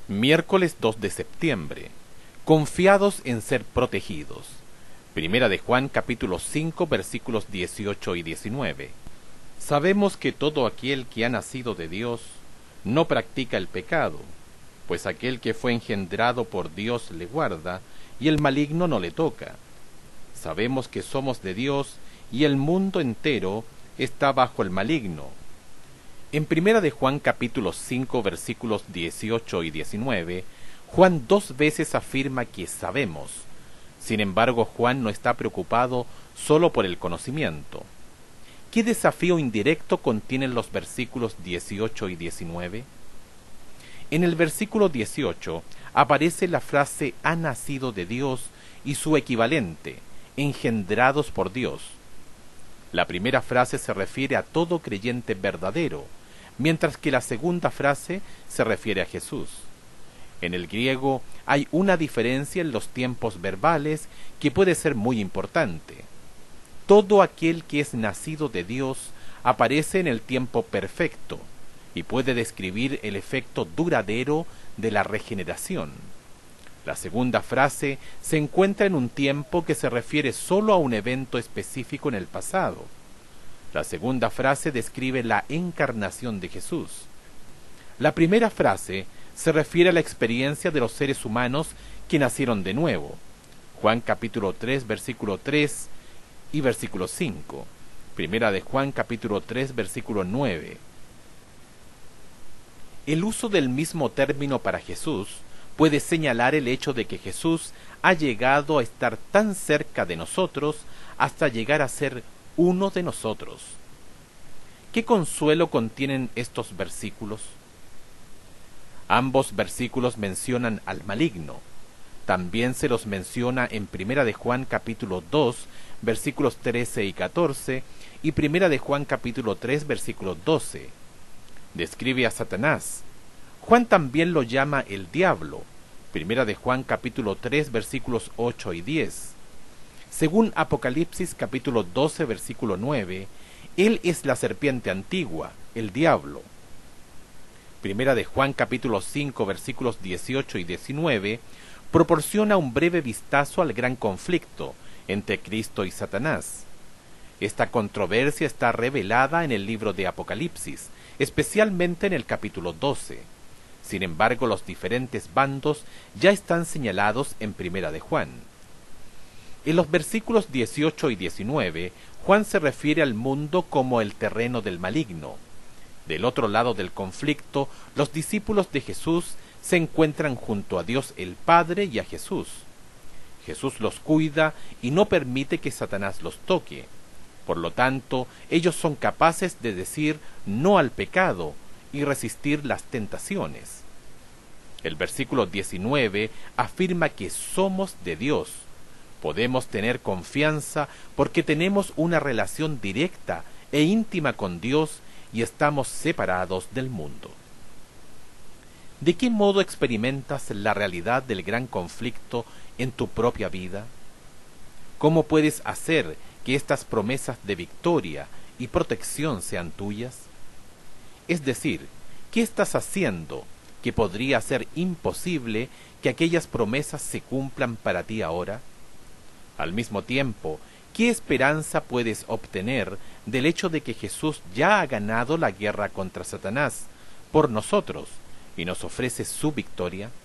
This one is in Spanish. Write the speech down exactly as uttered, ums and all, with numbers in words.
Miércoles dos de septiembre. Confiados en ser protegidos. Primera de Juan capítulo cinco versículos dieciocho y diecinueve. Sabemos que todo aquel que ha nacido de Dios no practica el pecado, pues aquel que fue engendrado por Dios le guarda, y el maligno no le toca. Sabemos que somos de Dios, y el mundo entero está bajo el maligno. En Primera de Juan capítulo cinco versículos dieciocho y diecinueve, Juan dos veces afirma que sabemos. Sin embargo, Juan no está preocupado solo por el conocimiento. ¿Qué desafío indirecto contienen los versículos dieciocho y diecinueve? En el versículo dieciocho aparece la frase «ha nacido de Dios» y su equivalente, «engendrados por Dios». La primera frase se refiere a todo creyente verdadero, mientras que la segunda frase se refiere a Jesús. En el griego hay una diferencia en los tiempos verbales que puede ser muy importante. Todo aquel que es nacido de Dios aparece en el tiempo perfecto y puede describir el efecto duradero de la regeneración. La segunda frase se encuentra en un tiempo que se refiere solo a un evento específico en el pasado. La segunda frase describe la encarnación de Jesús. La primera frase se refiere a la experiencia de los seres humanos que nacieron de nuevo. Juan capítulo tres, versículo tres y versículo cinco. Primera de Juan capítulo tres, versículo nueve. El uso del mismo término para Jesús puede señalar el hecho de que Jesús ha llegado a estar tan cerca de nosotros hasta llegar a ser uno de nosotros. ¿Qué consuelo contienen estos versículos? Ambos versículos mencionan al maligno. También se los menciona en Primera de Juan capítulo dos, versículos trece y catorce, y Primera de Juan capítulo tres, versículo doce. Describe a Satanás. Juan también lo llama el diablo. Primera de Juan capítulo tres, versículos ocho y diez. Según Apocalipsis capítulo doce, versículo nueve, él es la serpiente antigua, el diablo. Primera de Juan capítulo cinco, versículos dieciocho y diecinueve, proporciona un breve vistazo al gran conflicto entre Cristo y Satanás. Esta controversia está revelada en el libro de Apocalipsis, especialmente en el capítulo doce. Sin embargo, los diferentes bandos ya están señalados en Primera de Juan. En los versículos dieciocho y diecinueve, Juan se refiere al mundo como el terreno del maligno. Del otro lado del conflicto, los discípulos de Jesús se encuentran junto a Dios el Padre y a Jesús. Jesús los cuida y no permite que Satanás los toque. Por lo tanto, ellos son capaces de decir no al pecado y resistir las tentaciones. El versículo diecinueve afirma que somos de Dios. Podemos tener confianza porque tenemos una relación directa e íntima con Dios y estamos separados del mundo. ¿De qué modo experimentas la realidad del gran conflicto en tu propia vida? ¿Cómo puedes hacer que estas promesas de victoria y protección sean tuyas? Es decir, ¿qué estás haciendo que podría ser imposible que aquellas promesas se cumplan para ti ahora? Al mismo tiempo, ¿qué esperanza puedes obtener del hecho de que Jesús ya ha ganado la guerra contra Satanás por nosotros y nos ofrece su victoria?